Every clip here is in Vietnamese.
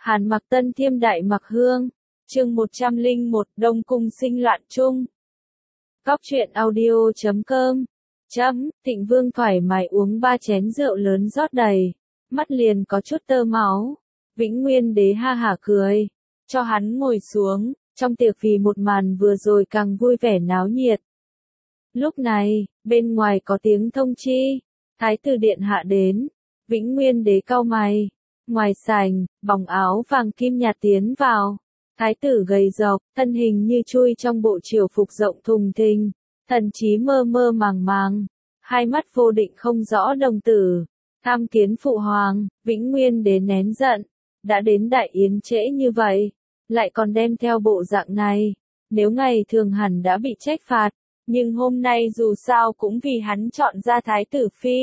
Hàn Mặc Tân Thiêm Đại Mặc Hương, chương 101, Đông Cung sinh loạn chung. Cóc truyện audio.com. Thịnh Vương thoải mái uống 3 chén rượu lớn rót đầy, mắt liền có chút tơ máu. Vĩnh Nguyên Đế ha hả cười, cho hắn ngồi xuống, trong tiệc vì một màn vừa rồi càng vui vẻ náo nhiệt. Lúc này, bên ngoài có tiếng thông chi, Thái tử điện hạ đến. Vĩnh Nguyên Đế cau mày, ngoài sảnh, bóng áo vàng kim nhạt tiến vào. Thái tử gầy rộc, thân hình như chui trong bộ triều phục rộng thùng thình, thần trí mơ mơ màng màng, hai mắt vô định không rõ đồng tử. Tham kiến phụ hoàng. Vĩnh Nguyên Đế nén giận, đã đến đại yến trễ như vậy, lại còn đem theo bộ dạng này, nếu ngày thường hẳn đã bị trách phạt, nhưng hôm nay dù sao cũng vì hắn chọn ra thái tử phi,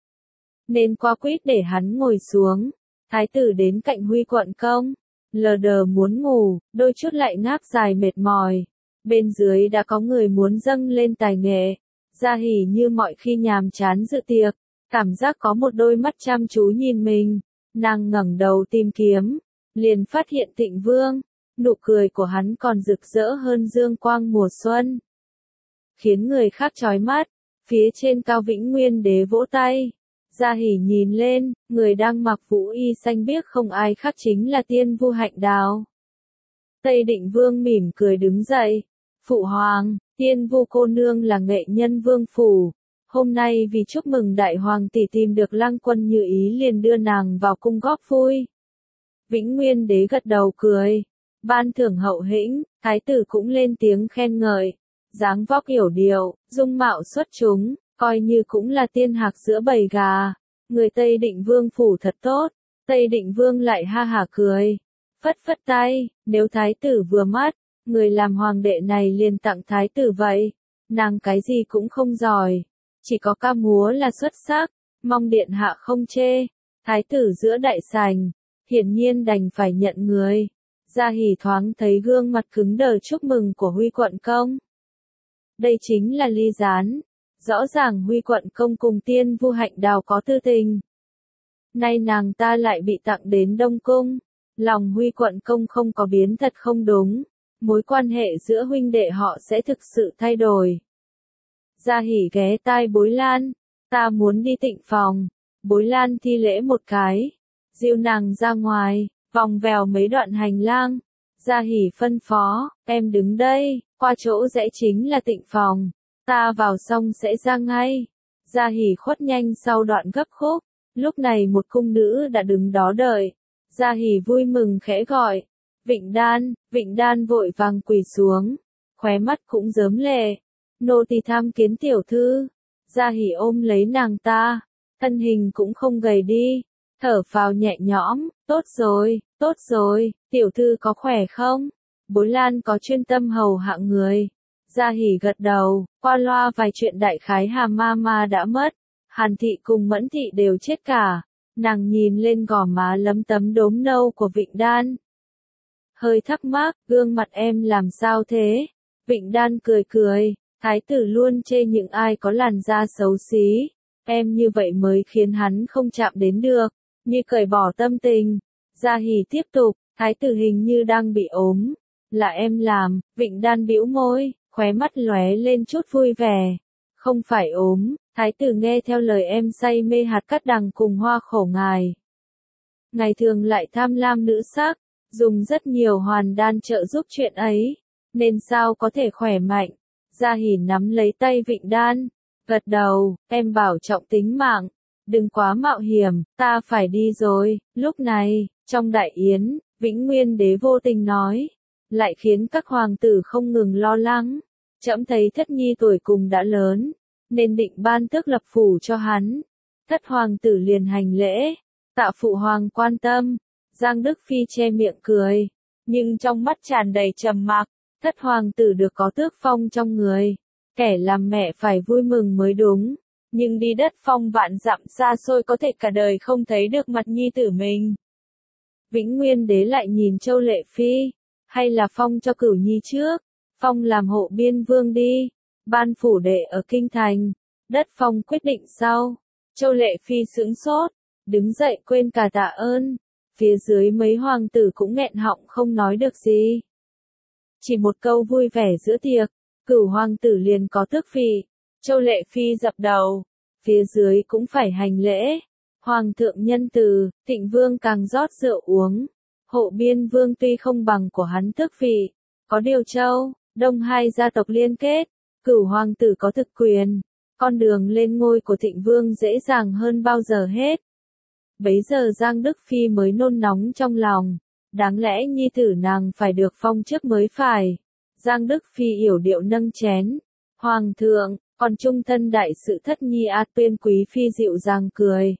nên qua quýt để hắn ngồi xuống. Thái tử đến cạnh Huy Quận Công, lờ đờ muốn ngủ, đôi chút lại ngáp dài mệt mỏi. Bên dưới đã có người muốn dâng lên tài nghệ. Gia Hỉ như mọi khi nhàm chán dự tiệc, cảm giác có một đôi mắt chăm chú nhìn mình. Nàng ngẩng đầu tìm kiếm, liền phát hiện Thịnh Vương, nụ cười của hắn còn rực rỡ hơn dương quang mùa xuân, khiến người khác chói mắt. Phía trên cao Vĩnh Nguyên Đế vỗ tay. Gia Hỉ nhìn lên, người đang mặc vũ y xanh biếc không ai khác chính là Tiên Vu Hạnh Đào. Tây Định Vương mỉm cười đứng dậy. Phụ hoàng, Tiên Vu cô nương là nghệ nhân vương phủ. Hôm nay vì chúc mừng đại hoàng tỷ tìm được Lăng Quân như ý liền đưa nàng vào cung góp vui. Vĩnh Nguyên Đế gật đầu cười. Ban thưởng hậu hĩnh, thái tử cũng lên tiếng khen ngợi. Dáng vóc yểu điệu, dung mạo xuất chúng, coi như cũng là tiên hạc giữa bầy gà. Người Tây Định Vương phủ thật tốt. Tây Định Vương lại ha hả cười, phất phất tay, nếu thái tử vừa mắt, người làm hoàng đệ này liền tặng thái tử vậy. Nàng cái gì cũng không giỏi, chỉ có ca múa là xuất sắc, mong điện hạ không chê. Thái tử giữa đại sảnh, hiển nhiên đành phải nhận người. Gia Hỉ thoáng thấy gương mặt cứng đờ chúc mừng của Huy Quận Công. Đây chính là ly gián. Rõ ràng Huy Quận Công cùng Tiên Vu Hạnh Đào có tư tình. Nay nàng ta lại bị tặng đến Đông Cung. Lòng Huy Quận Công không có biến thật không đúng. Mối quan hệ giữa huynh đệ họ sẽ thực sự thay đổi. Gia Hỉ ghé tai Bối Lan. Ta muốn đi tịnh phòng. Bối Lan thi lễ một cái, dìu nàng ra ngoài, vòng vèo mấy đoạn hành lang. Gia Hỉ phân phó, em đứng đây, qua chỗ rẽ chính là tịnh phòng. Ta vào xong sẽ ra ngay. Gia Hỉ khuất nhanh sau đoạn gấp khúc. Lúc này một cung nữ đã đứng đó đợi. Gia Hỉ vui mừng khẽ gọi. Vịnh Đan vội vàng quỳ xuống. Khóe mắt cũng rớm lệ. Nô tỳ tham kiến tiểu thư. Gia Hỉ ôm lấy nàng ta. Thân hình cũng không gầy đi. Thở phào nhẹ nhõm. Tốt rồi, tiểu thư có khỏe không? Bối Lan có chuyên tâm hầu hạ người. Gia Hỉ gật đầu, qua loa vài chuyện đại khái Hàm Ma đã mất. Hàn thị cùng Mẫn thị đều chết cả. Nàng nhìn lên gò má lấm tấm đốm nâu của Vịnh Đan, hơi thắc mắc, gương mặt em làm sao thế? Vịnh Đan cười, thái tử luôn chê những ai có làn da xấu xí. Em như vậy mới khiến hắn không chạm đến được, như cởi bỏ tâm tình. Gia Hỉ tiếp tục, thái tử hình như đang bị ốm. Là em làm. Vịnh Đan bĩu môi, khóe mắt lóe lên chút vui vẻ. Không phải ốm, thái tử nghe theo lời em say mê hạt cát đằng cùng hoa khổ ngài. Ngày thường lại tham lam nữ sắc, dùng rất nhiều hoàn đan trợ giúp chuyện ấy, nên sao có thể khỏe mạnh. Gia Hỉ nắm lấy tay Vịnh Đan, gật đầu, em bảo trọng tính mạng, đừng quá mạo hiểm, ta phải đi rồi. Lúc này, trong đại yến, Vĩnh Nguyên Đế vô tình nói, lại khiến các hoàng tử không ngừng lo lắng. Trẫm thấy Thất Nhi tuổi cùng đã lớn, nên định ban tước lập phủ cho hắn. Thất hoàng tử liền hành lễ, tạ phụ hoàng quan tâm. Giang Đức Phi che miệng cười, nhưng trong mắt tràn đầy trầm mặc. Thất hoàng tử được có tước phong trong người, kẻ làm mẹ phải vui mừng mới đúng. Nhưng đi đất phong vạn dặm xa xôi có thể cả đời không thấy được mặt nhi tử mình. Vĩnh Nguyên Đế lại nhìn Châu Lệ Phi, hay là phong cho Cửu Nhi trước, phong làm hộ biên vương đi, ban phủ đệ ở kinh thành, đất phong quyết định sau. Châu Lệ Phi sững sốt, đứng dậy quên cả tạ ơn. Phía dưới mấy hoàng tử cũng nghẹn họng không nói được gì. Chỉ một câu vui vẻ giữa tiệc, Cửu hoàng tử liền có tước vị. Châu Lệ Phi dập đầu, phía dưới cũng phải hành lễ. Hoàng thượng nhân từ, Thịnh Vương càng rót rượu uống. Hộ Biên Vương tuy không bằng của hắn tước vị, có điều Châu, Đông hai gia tộc liên kết, Cửu hoàng tử có thực quyền, con đường lên ngôi của Thịnh Vương dễ dàng hơn bao giờ hết. Bấy giờ Giang Đức Phi mới nôn nóng trong lòng, đáng lẽ nhi tử nàng phải được phong trước mới phải. Giang Đức Phi yểu điệu nâng chén, Hoàng thượng, còn trung thân đại sự thất nhi A Tuyên Quý Phi dịu dàng cười.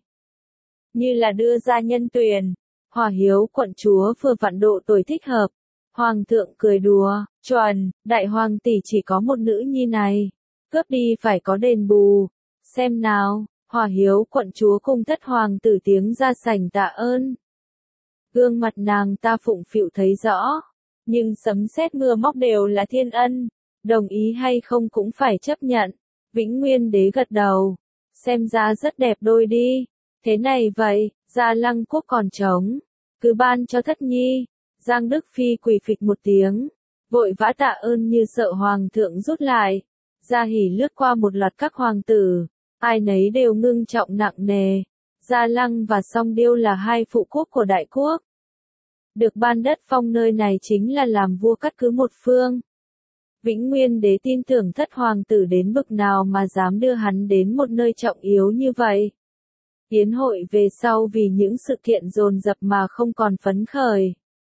Như là đưa ra nhân tuyển, Hòa Hiếu quận chúa vừa vặn độ tuổi thích hợp. Hoàng thượng cười đùa, chuẩn, đại hoàng tỷ chỉ có một nữ nhi này, cướp đi phải có đền bù. Xem nào, Hòa Hiếu quận chúa cùng thất hoàng tử tiếng ra sảnh tạ ơn. Gương mặt nàng ta phụng phịu thấy rõ, nhưng sấm sét mưa móc đều là thiên ân, đồng ý hay không cũng phải chấp nhận. Vĩnh Nguyên đế gật đầu, xem ra rất đẹp đôi đi. Thế này vậy, Gia Lăng quốc còn trống, cứ ban cho thất nhi. Giang Đức Phi quỳ phịch một tiếng, vội vã tạ ơn như sợ hoàng thượng rút lại. Gia Hỉ lướt qua một loạt các hoàng tử, ai nấy đều ngưng trọng nặng nề. Gia Lăng và Song Điêu là hai phụ quốc của đại quốc. Được ban đất phong nơi này chính là làm vua cắt cứ một phương. Vĩnh Nguyên đế tin tưởng thất hoàng tử đến bực nào mà dám đưa hắn đến một nơi trọng yếu như vậy. Yến hội về sau vì những sự kiện dồn dập mà không còn phấn khởi.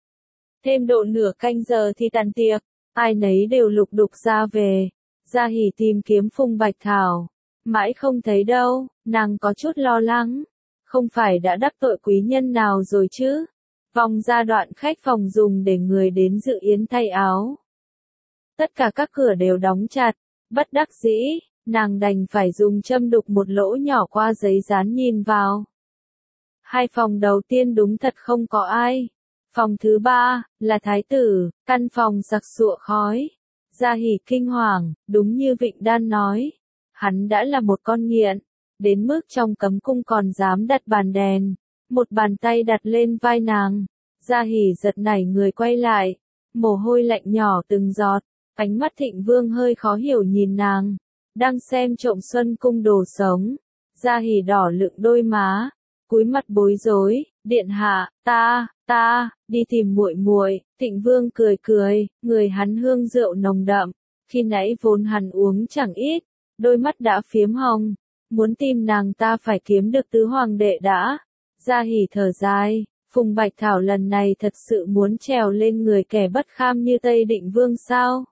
Thêm độ nửa canh giờ thì tàn tiệc, ai nấy đều lục đục ra về. Gia Hỉ tìm kiếm Phùng Bạch Thảo, mãi không thấy đâu, nàng có chút lo lắng. Không phải đã đắc tội quý nhân nào rồi chứ? Vòng ra đoạn khách phòng dùng để người đến dự yến thay áo. Tất cả các cửa đều đóng chặt, bất đắc dĩ, nàng đành phải dùng châm đục một lỗ nhỏ qua giấy dán nhìn vào. Hai phòng đầu tiên đúng thật không có ai. Phòng thứ ba, là thái tử, căn phòng sặc sụa khói. Gia Hỉ kinh hoàng, đúng như Vịnh Đan nói. Hắn đã là một con nghiện, đến mức trong cấm cung còn dám đặt bàn đèn. Một bàn tay đặt lên vai nàng. Gia Hỉ giật nảy người quay lại, mồ hôi lạnh nhỏ từng giọt. Ánh mắt Thịnh Vương hơi khó hiểu nhìn nàng, đang xem trộm Xuân cung đồ sống. Gia Hỉ đỏ lựng đôi má, cúi mặt bối rối, điện hạ, ta đi tìm muội muội. Thịnh Vương cười cười, người hắn hương rượu nồng đậm, khi nãy vốn hắn uống chẳng ít, đôi mắt đã phiếm hồng, muốn tìm nàng ta phải kiếm được tứ hoàng đệ đã. Gia Hỉ thở dài, Phùng Bạch Thảo lần này thật sự muốn trèo lên người kẻ bất kham như Tây Định Vương sao?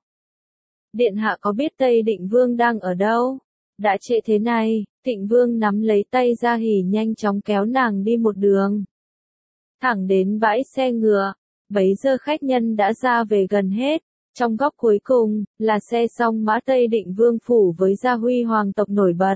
Điện hạ có biết Tây Định Vương đang ở đâu? Đã trễ thế này, Thịnh Vương nắm lấy tay Gia Hỉ nhanh chóng kéo nàng đi một đường. Thẳng đến bãi xe ngựa, bấy giờ khách nhân đã ra về gần hết. Trong góc cuối cùng, là xe song mã Tây Định Vương phủ với gia huy hoàng tộc nổi bật.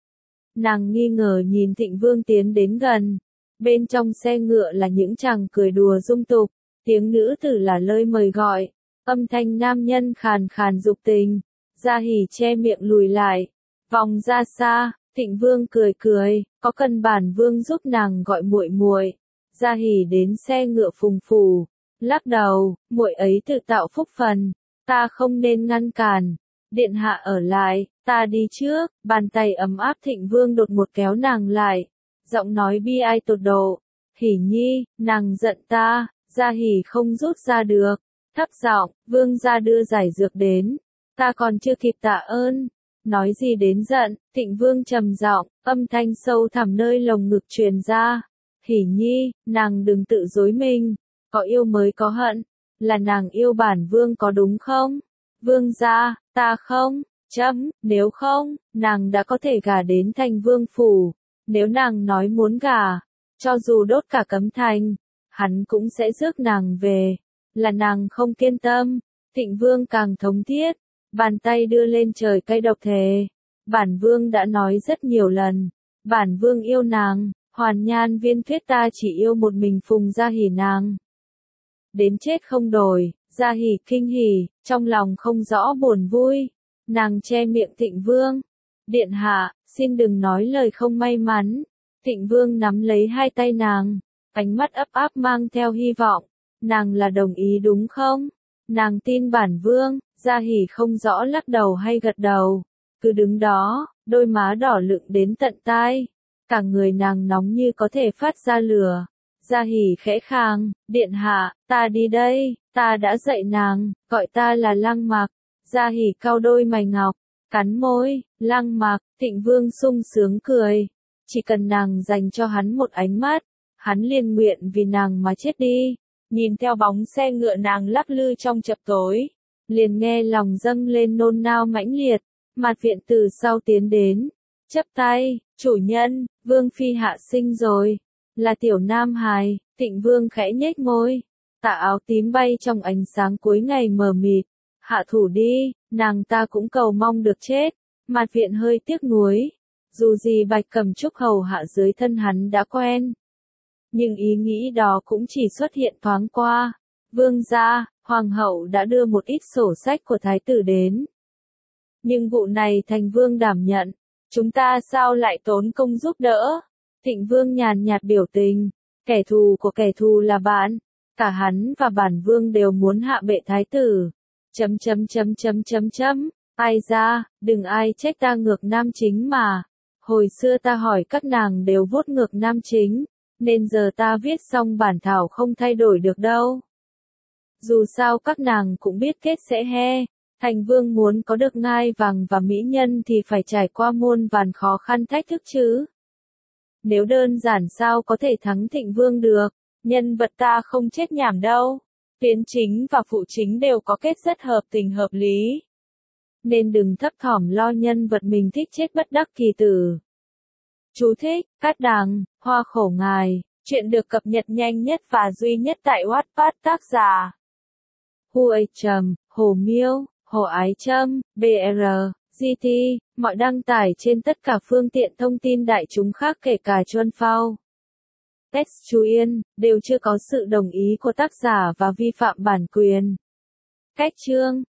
Nàng nghi ngờ nhìn Thịnh Vương tiến đến gần. Bên trong xe ngựa là những chàng cười đùa dung tục, tiếng nữ tử là lời mời gọi, âm thanh nam nhân khàn khàn dục tình. Gia Hỉ che miệng lùi lại, vòng ra xa. Thịnh Vương cười cười, có cần bản vương giúp nàng gọi muội muội? Gia Hỉ đến xe ngựa phùng phủ, lắc đầu, muội ấy tự tạo phúc phần, ta không nên ngăn cản. Điện hạ ở lại, ta đi trước. Bàn tay ấm áp Thịnh Vương đột một kéo nàng lại, giọng nói bi ai tột độ. Hỉ nhi, nàng giận ta. Gia Hỉ không rút ra được, thấp giọng, vương gia đưa giải dược đến, ta còn chưa kịp tạ ơn. Nói gì đến giận, Thịnh Vương trầm giọng, âm thanh sâu thẳm nơi lồng ngực truyền ra. Hỉ nhi, nàng đừng tự dối mình, có yêu mới có hận, là nàng yêu bản vương có đúng không? Vương gia, ta không, nếu không, nàng đã có thể gả đến thành vương phủ. Nếu nàng nói muốn gả, cho dù đốt cả cấm thành, hắn cũng sẽ rước nàng về. Là nàng không kiên tâm. Thịnh Vương càng thống thiết, bàn tay đưa lên trời cay độc thề. Bản vương đã nói rất nhiều lần, bản vương yêu nàng. Hoàn Nhan Viên thuyết ta chỉ yêu một mình Phùng Gia Hỉ nàng. Đến chết không đổi. Gia Hỉ kinh hỉ, trong lòng không rõ buồn vui. Nàng che miệng Thịnh Vương. Điện hạ, xin đừng nói lời không may mắn. Thịnh Vương nắm lấy hai tay nàng, ánh mắt ấp áp mang theo hy vọng. Nàng là đồng ý đúng không? Nàng tin bản vương, Gia Hỉ không rõ lắc đầu hay gật đầu, cứ đứng đó, đôi má đỏ lựng đến tận tai, cả người nàng nóng như có thể phát ra lửa. Gia Hỉ khẽ khàng, điện hạ, ta đi đây, ta đã dạy nàng, gọi ta là Lăng Mặc. Gia Hỉ cau đôi mày ngọc, cắn môi, Lăng Mặc. Thịnh Vương sung sướng cười, chỉ cần nàng dành cho hắn một ánh mắt, hắn liền nguyện vì nàng mà chết đi. Nhìn theo bóng xe ngựa nàng lắc lư trong chập tối, liền nghe lòng dâng lên nôn nao mãnh liệt. Mạt Viện từ sau tiến đến, chắp tay, chủ nhân, Vương phi hạ sinh rồi, là tiểu nam hài. Thịnh Vương khẽ nhếch môi, tà áo tím bay trong ánh sáng cuối ngày mờ mịt. Hạ thủ đi, nàng ta cũng cầu mong được chết. Mạt Viện hơi tiếc nuối, dù gì Bạch Cẩm Trúc hầu hạ dưới thân hắn đã quen, nhưng ý nghĩ đó cũng chỉ xuất hiện thoáng qua. Vương gia, hoàng hậu đã đưa một ít sổ sách của thái tử đến, nhưng vụ này thành vương đảm nhận, chúng ta sao lại tốn công giúp đỡ? Thịnh Vương nhàn nhạt biểu tình, kẻ thù của kẻ thù là bạn, cả hắn và bản vương đều muốn hạ bệ thái tử. Ai ra, đừng ai trách ta ngược nam chính mà. Hồi xưa ta hỏi các nàng đều vuốt ngược nam chính, nên giờ ta viết xong bản thảo không thay đổi được đâu. Dù sao các nàng cũng biết kết sẽ he. Thành vương muốn có được ngai vàng và mỹ nhân thì phải trải qua muôn vàn khó khăn thách thức chứ. Nếu đơn giản sao có thể thắng Thịnh Vương được, nhân vật ta không chết nhảm đâu. Tiến chính và phụ chính đều có kết rất hợp tình hợp lý. Nên đừng thấp thỏm lo nhân vật mình thích chết bất đắc kỳ tử. Chú thích, Cát Đằng, Hoa Khổ Ngài, chuyện được cập nhật nhanh nhất và duy nhất tại Wattpad tác giả. Hồ Miêu, Hồ Ái Trâm, BR, GT, mọi đăng tải trên tất cả phương tiện thông tin đại chúng khác kể cả Chuan Phao. Text chú Yên, đều chưa có sự đồng ý của tác giả và vi phạm bản quyền. Cách chương